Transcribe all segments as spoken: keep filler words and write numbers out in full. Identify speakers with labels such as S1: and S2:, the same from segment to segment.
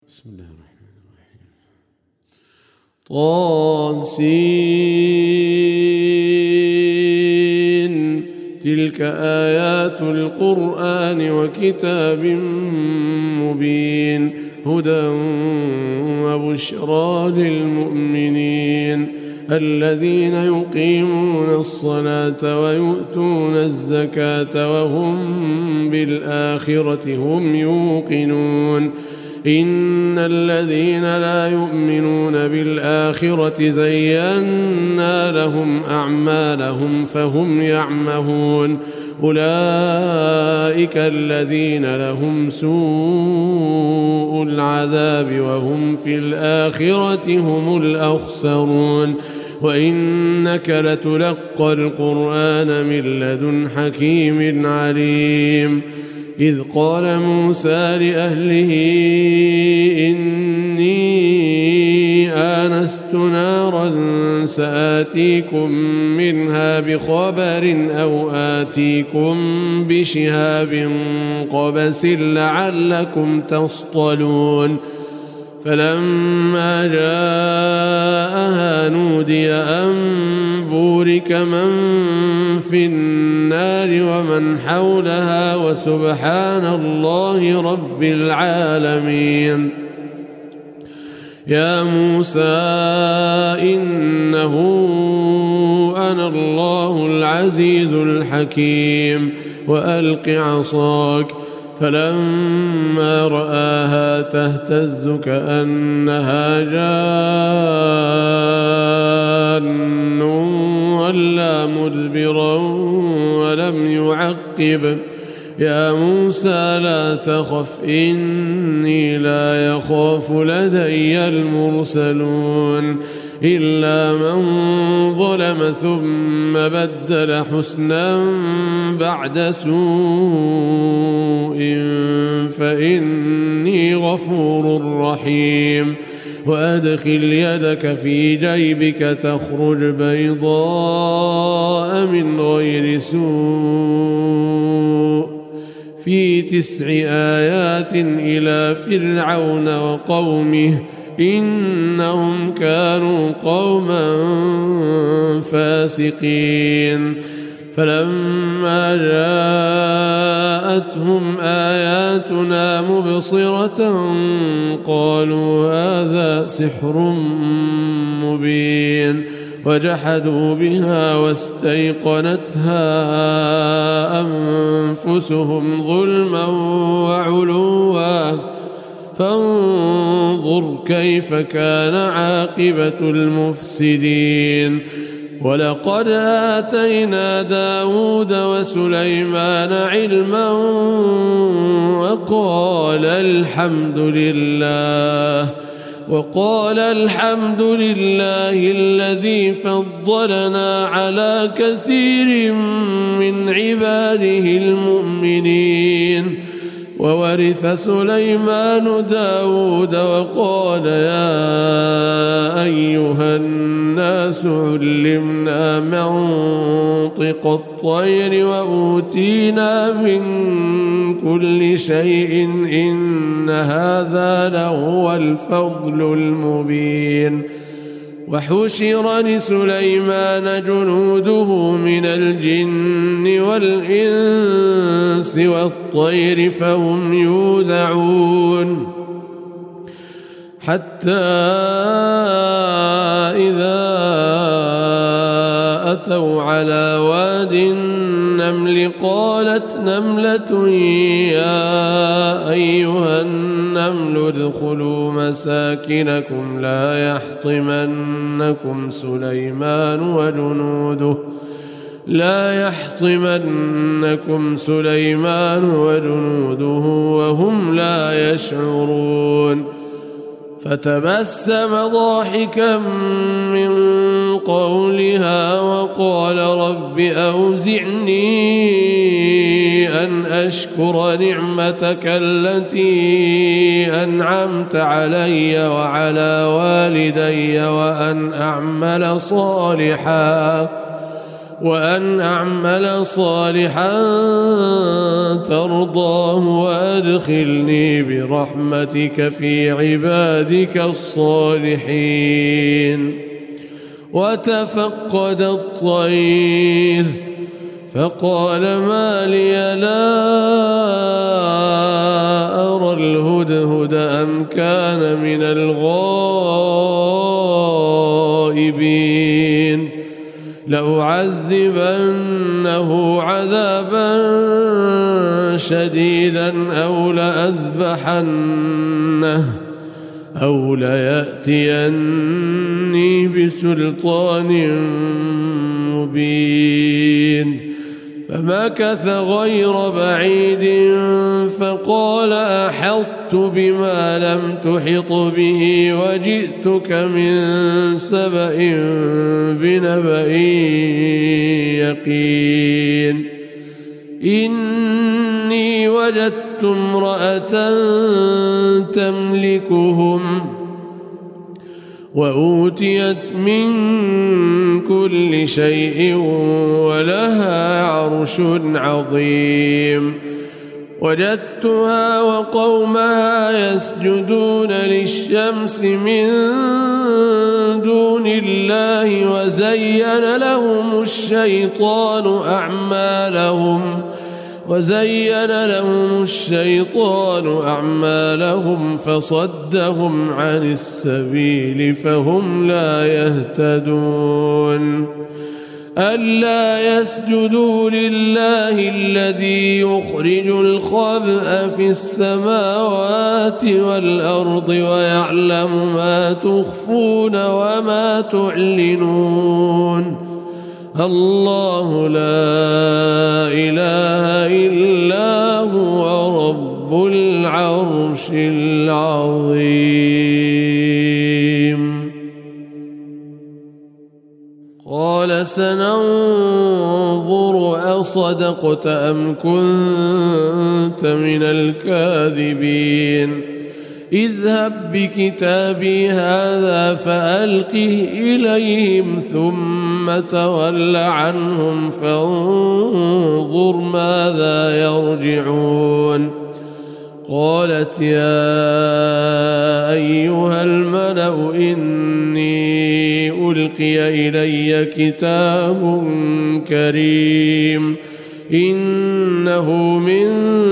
S1: بسم الله الرحمن الرحيم. طاسين تلك آيات القرآن وكتاب مبين هدى وبشرى للمؤمنين الذين يقيمون الصلاة ويؤتون الزكاة وهم بالآخرة هم يوقنون إن الذين لا يؤمنون بالآخرة زينا لهم أعمالهم فهم يعمهون أولئك الذين لهم سوء العذاب وهم في الآخرة هم الأخسرون وإنك لتلقى القرآن من لدن حكيم عليم إذ قال موسى لأهله إني آنست نارا سآتيكم منها بخبر أو آتيكم بشهاب قبس لعلكم تصطلون فلما جاءها نودي أن بورك من في النار ومن حولها وسبحان الله رب العالمين يا موسى إنه أنا الله العزيز الحكيم وألق عصاك فلما رآها تهتز كأنها جان ولا مدبرا ولم يعقب يا موسى لا تخف إني لا يخاف لدي المرسلون إلا من ظلم ثم بدل حسنا بعد سوء فإني غفور رحيم وأدخل يدك في جيبك تخرج بيضاء من غير سوء في تسع آيات إلى فرعون وقومه إنهم كانوا قوما فاسقين فلما جاءتهم آياتنا مبصرة قالوا هذا سحر مبين وجحدوا بها واستيقنتها أنفسهم ظلما وعلوا فانظر كيف كان عاقبة المفسدين ولقد آتينا داود وسليمان علما وقال الحمد لله وقال الحمد لله الذي فضلنا على كثير من عباده المؤمنين وورث سليمان داود وقال يا أيها الناس علمنا منطق الطير وأوتينا من كل شيء إن هذا لهو الفضل المبين وحشر لسليمان جنوده من الجن والإنس والطير فهم يوزعون حتى إذا أتوا على واد النمل قالت نملة يا أيها النمل ادخلوا مساكنكم لا يحطمنكم سليمان وجنوده لا يحطمنكم سليمان وجنوده وهم لا يشعرون فتبسم ضاحكا من قولها وقال رب أوزعني أن أشكر نعمتك التي أنعمت علي وعلى والدي وأن أعمل صالحا وأن أعمل صالحا ترضاه وأدخلني برحمتك في عبادك الصالحين. وتفقد الطير فقال ما لي لا أرى الهدهد أم كان من الغائبين لأعذبنه عذابا شديدا أو لأذبحنه أو ليأتيني بسلطان مبين. فمكث غير بعيد فقال أحطت بما لم تحط به وجئتك من سبأ بنبأ يقين. إني وجدت امرأة تملكهم وأوتيت من كل شيء ولها عرش عظيم. وجدتها وقومها يسجدون للشمس من دون الله وزين لهم الشيطان أعمالهم وزين لهم الشيطان أعمالهم فصدهم عن السبيل فهم لا يهتدون. ألا يسجدوا لله الذي يخرج الخبأ في السماوات والأرض ويعلم ما تخفون وما تعلنون. الله لا إله إلا هو رب العرش العظيم. قال سننظر أصدقت أم كنت من الكاذبين. اذهب بكتابي هذا فألقه إليهم ثم تول عنهم فانظر ماذا يرجعون. قالت يا أيها الملأ إني ألقي إلي كتاب كريم إنه من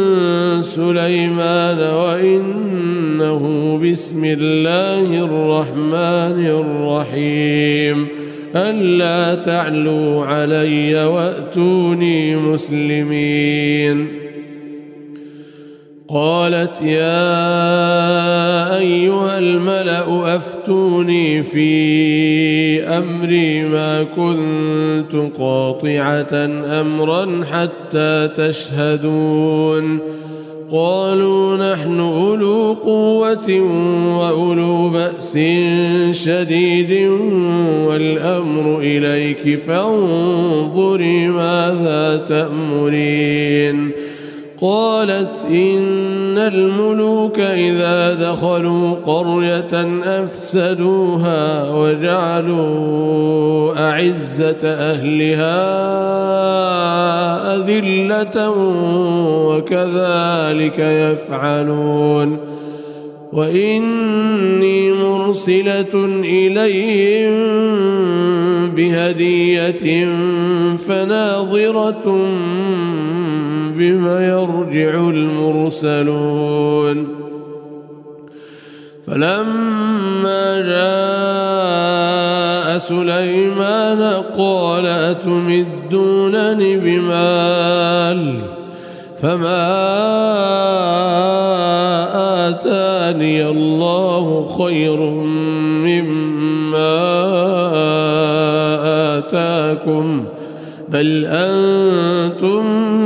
S1: سليمان وإنه بسم الله الرحمن الرحيم ألا تعلوا علي وأتوني مسلمين. قالت يا أيها الملأ أفتوني في أمري ما كنت قاطعة أمرا حتى تشهدون. قالوا نحن أولو قوة وأولو بأس شديد والأمر إليك فانظري ماذا تأمرين. قالت إن الملوك إذا دخلوا قرية أفسدوها وجعلوا أعزة أهلها أذلة وكذلك يفعلون. وإني مرسلة إليهم بهدية فناظرة بما يرجع المرسلون. فلما جاء سليمان قال أتمدونني بمال فما آتاني الله خير مما آتاكم بل أنتم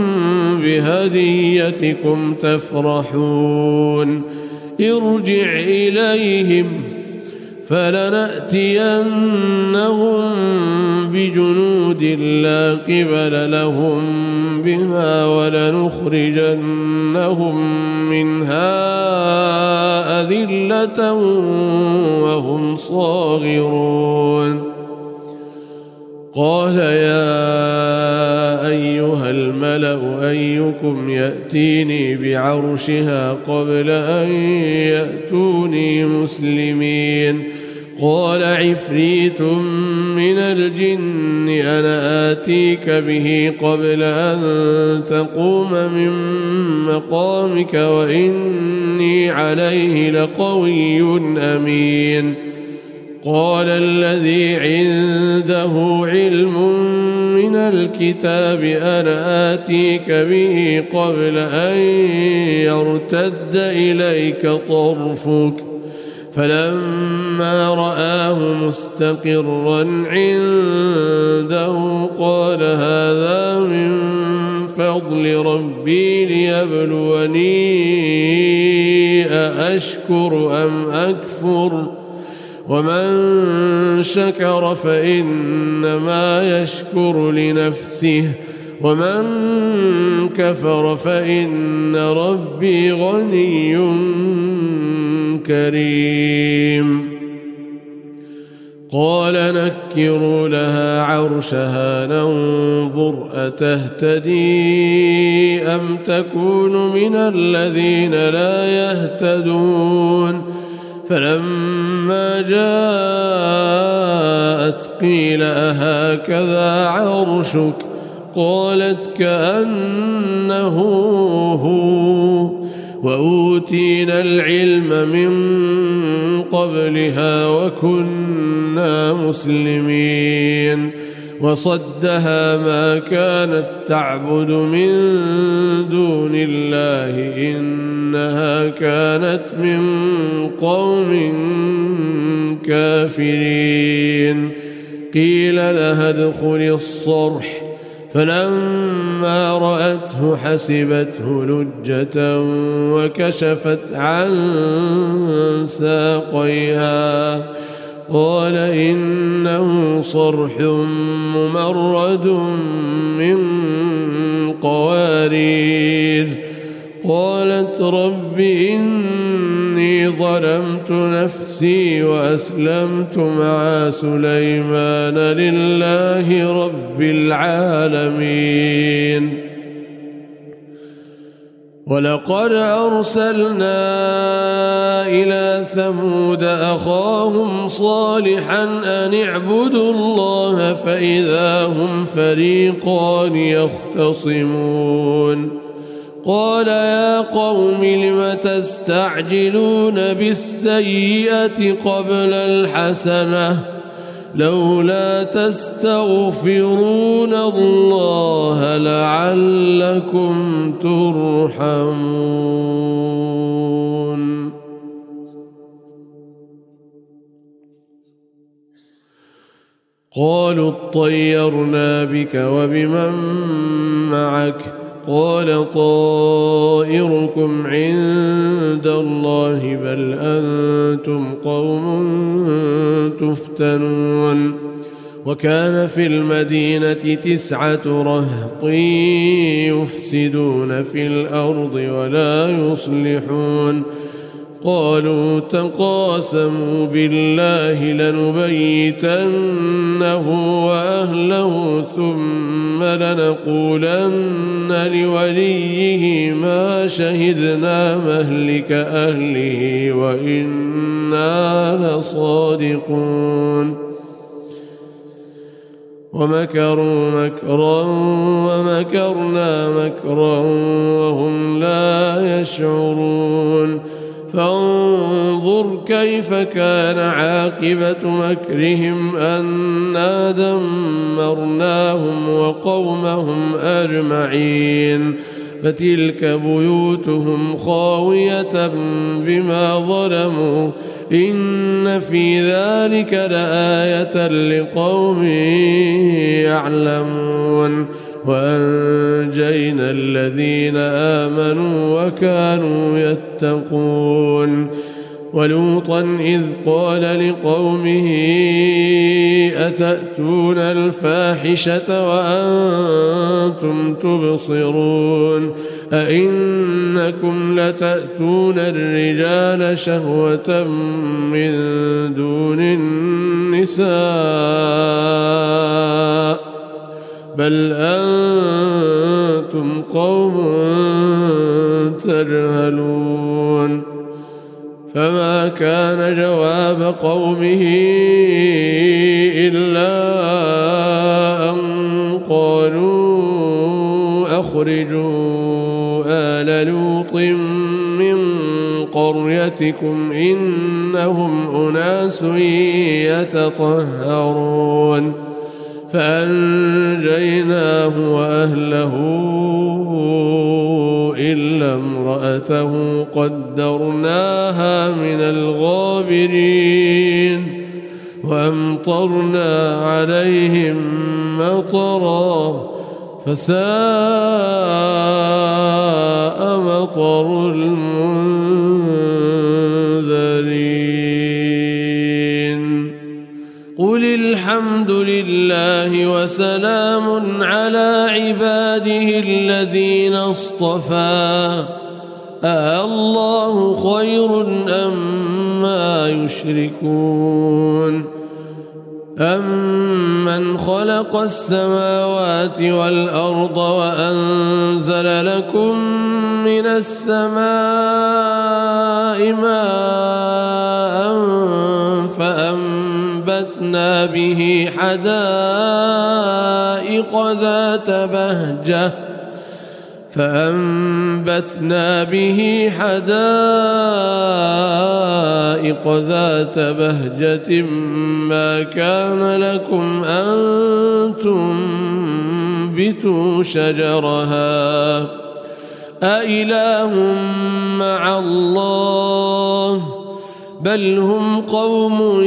S1: بهديتكم تفرحون. ارجع إليهم فلنأتينهم بجنود لا قبل لهم بها ولنخرجنهم منها أذلة وهم صاغرون. قال يا أيها الملأ أيكم يأتيني بعرشها قبل أن يأتوني مسلمين قال عفريت من الجن أنا آتيك به قبل أن تقوم من مقامك وإني عليه لقوي أمين قال الذي عنده علم من الكتاب أنا آتيك به قبل أن يرتد إليك طرفك فلما رآه مستقرا عنده قال هذا من فضل ربي ليبلوني أأشكر أم أكفر ومن شكر فإنما يشكر لنفسه ومن كفر فإن ربي غني كريم قال نكروا لها عرشها ننظر أتهتدي أم تكون من الذين لا يهتدون فلما جاءت قيل أهكذا عرشك قالت كأنه هو وأوتينا العلم من قبلها وكنا مسلمين وصدها ما كانت تعبد من دون الله إنها كانت من قوم كافرين قيل لها ادخل الصرح فلما رأته حسبته لجة وكشفت عن ساقيها قال إنه صرح ممرد من قوارير قالت رب إني ظلمت نفسي وأسلمت مع سليمان لله رب العالمين ولقد أرسلنا إلى ثمود أخاهم صالحا أن اعبدوا الله فإذا هم فريقان يختصمون قال يا قوم لم تستعجلون بالسيئة قبل الحسنة لولا تستغفرون الله لعلكم ترحمون قالوا اطيرنا بك وبمن معك قال طائركم عند الله بل أنتم قوم تفتنون وكان في المدينة تسعة رهط يفسدون في الأرض ولا يصلحون قالوا تقاسموا بالله لنبيتنه وأهله ثم لنقولن لوليه ما شهدنا مهلك أهله وإنا لصادقون ومكروا مكرا ومكرنا مكرا وهم لا يشعرون فانظر كيف كان عاقبة مكرهم أنا دمرناهم وقومهم أجمعين فتلك بيوتهم خاوية بما ظلموا إن في ذلك لآية لقوم يعلمون وأنجينا الذين آمنوا وكانوا يتقون ولوطا إذ قال لقومه أتأتون الفاحشة وأنتم تبصرون أئنكم لتأتون الرجال شهوة من دون النساء بل أنتم قوم تجهلون فما كان جواب قومه إلا أن قالوا أخرجوا آل لوط من قريتكم إنهم أناس يتطهرون فأنجيناه وأهله إلا امرأته قدرناها من الغابرين وأمطرنا عليهم مطرا فساء مطر المنذرين قل الحمد لله وسلام على عباده الذين اصطفى أالله خير أما يشركون أمن خلق السماوات والأرض وأنزل لكم من السماء ماء فأنبتنا به حدائق ذات بهجة فأنبتنا به حدائق ذات بهجة ما كان لكم أن تنبتوا شجرها أإله مع الله بل هم قوم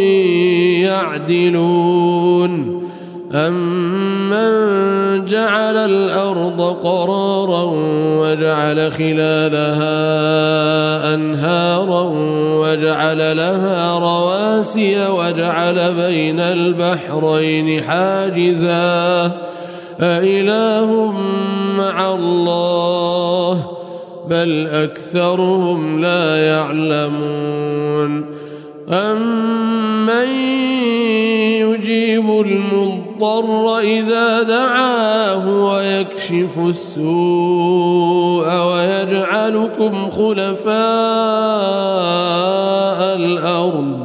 S1: يعدلون أمن جعل الأرض قرارا وجعل خلالها أنهارا وجعل لها رواسي وجعل بين البحرين حاجزا أإله مع الله بل أكثرهم لا يعلمون أمن يجيب المضطر إذا دعاه ويكشف السوء ويجعلكم خلفاء الأرض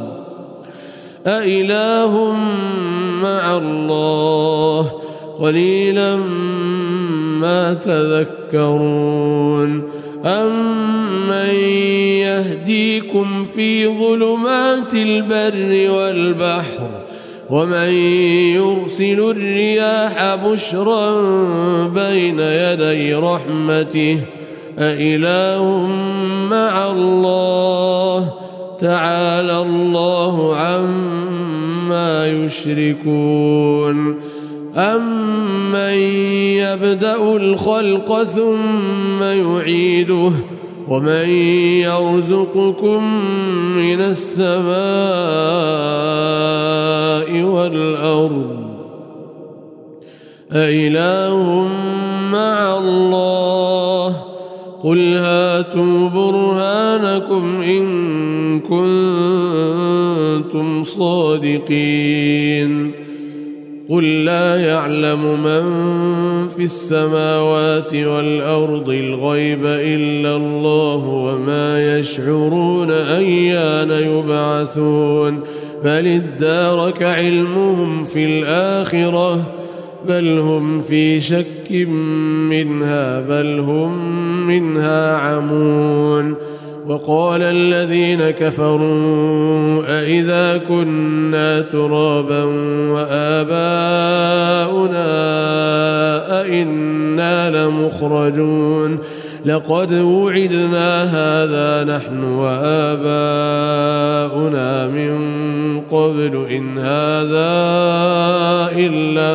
S1: أإله مع الله قليلا ما تذكرون أمن يهديكم في ظلمات البر والبحر ومن يرسل الرياح بشرا بين يدي رحمته أإله مع الله تعالى الله عما يشركون أمن يبدأ الخلق ثم يعيده ومن يرزقكم من السماء والأرض أإله مع الله قل هاتوا برهانكم إن كنتم صادقين قل لا يعلم من في السماوات والأرض الغيب إلا الله وما يشعرون أيان يبعثون بل ادارك علمهم في الآخرة بل هم في شك منها بل هم منها عمون وقال الذين كفروا أإذا كنا ترابا وآباؤنا أئنا لمخرجون لقد وعدنا هذا نحن وآباؤنا من قبل إن هذا إلا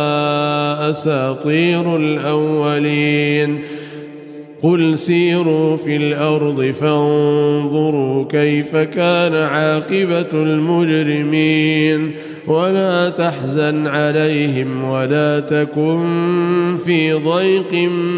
S1: أساطير الأولين قل سيروا في الأرض فانظروا كيف كان عاقبة المجرمين ولا تحزن عليهم ولا تكن في ضيق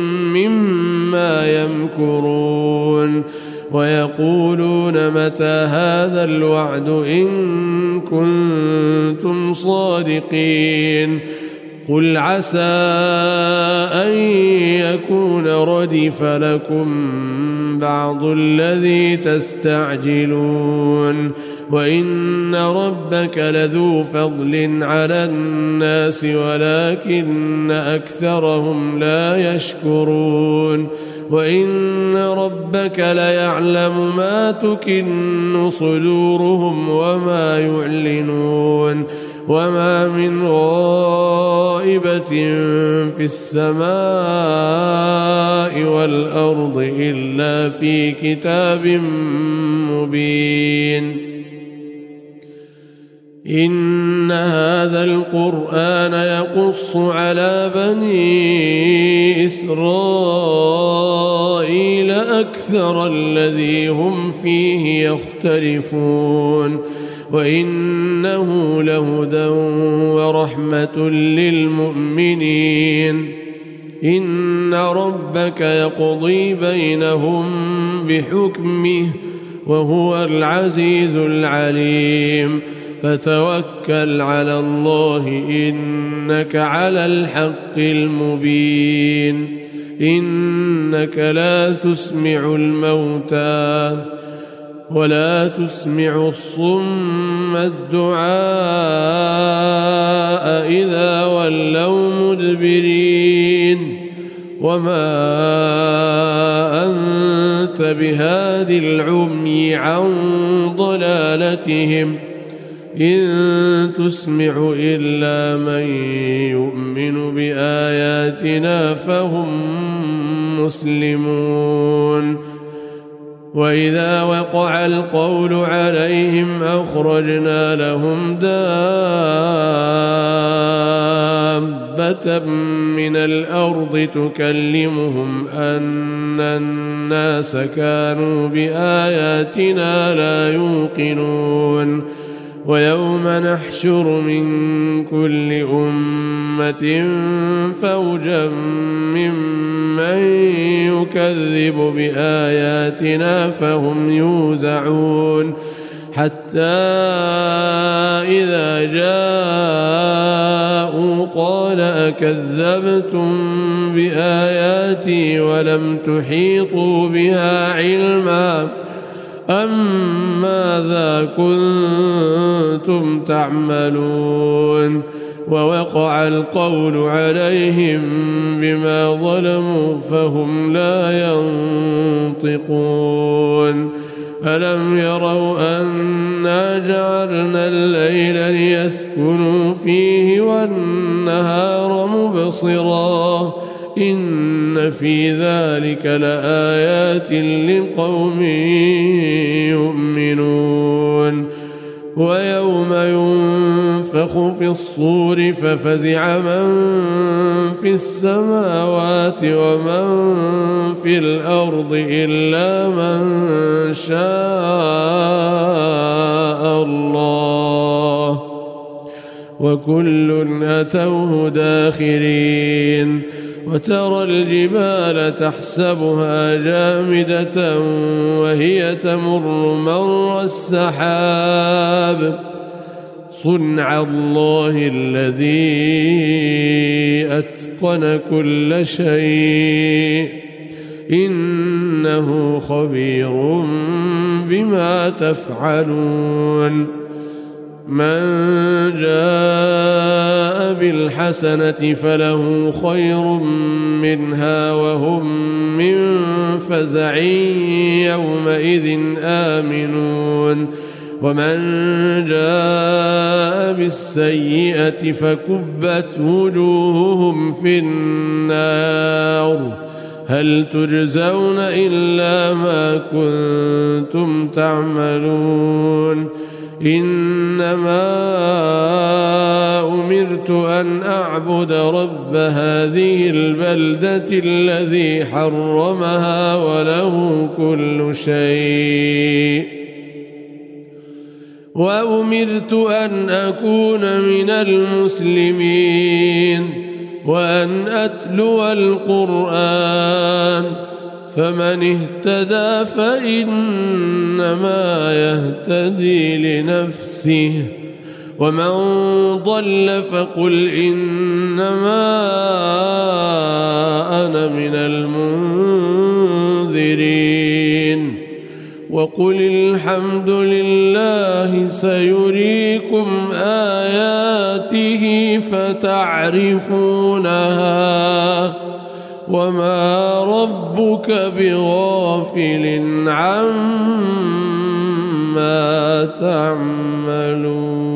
S1: مما يمكرون ويقولون متى هذا الوعد إن كنتم صادقين قل عسى أن يكون ردف لكم بعض الذي تستعجلون وإن ربك لذو فضل على الناس ولكن أكثرهم لا يشكرون وإن ربك ليعلم ما تكن صدورهم وما يعلنون وما من غائبة في السماء والأرض إلا في كتاب مبين إن هذا القرآن يقص على بني إسرائيل أكثر الذي هم فيه يختلفون وإنه لهدى ورحمة للمؤمنين إن ربك يقضي بينهم بحكمه وهو العزيز العليم فتوكل على الله إنك على الحق المبين إنك لا تسمع الموتى ولا تسمع الصم الدعاء إذا ولوا مدبرين وما أنت بهاد العمي عن ضلالتهم إن تسمع إلا من يؤمن بآياتنا فهم مسلمون وإذا وقع القول عليهم أخرجنا لهم دابة من الأرض تكلمهم أن الناس كانوا بآياتنا لا يوقنون ويوم نحشر من كل أمة فوجا ممن يكذب بآياتنا فهم يوزعون حتى إذا جاءوا قال أكذبتم بآياتي ولم تحيطوا بها علما أم ماذا كنتم تعملون ووقع القول عليهم بما ظلموا فهم لا ينطقون ألم يروا أنا جعلنا الليل ليسكنوا فيه والنهار مبصرا إن في ذلك لآيات لقوم يؤمنون ويوم ينفخ في الصور ففزع من في السماوات ومن في الأرض إلا من شاء الله وكل أتوه داخرين وترى الجبال تحسبها جامدة وهي تمر مر السحاب صنع الله الذي أتقن كل شيء إنه خبير بما تفعلون من جاء بالحسنة فله خير منها وهم من فزع يومئذ آمنون ومن جاء بالسيئة فكبت وجوههم في النار هل تجزون إلا ما كنتم تعملون إنما أمرت أن أعبد رب هذه البلدة الذي حرمها وله كل شيء وأمرت أن أكون من المسلمين وأن أتلو القرآن فمن اهتدى فإنما يهتدي لنفسه ومن ضل فقل إنما أنا من المنذرين وقل الحمد لله سيريكم آياته فتعرفونها وما ربك بغافل عما تعملون.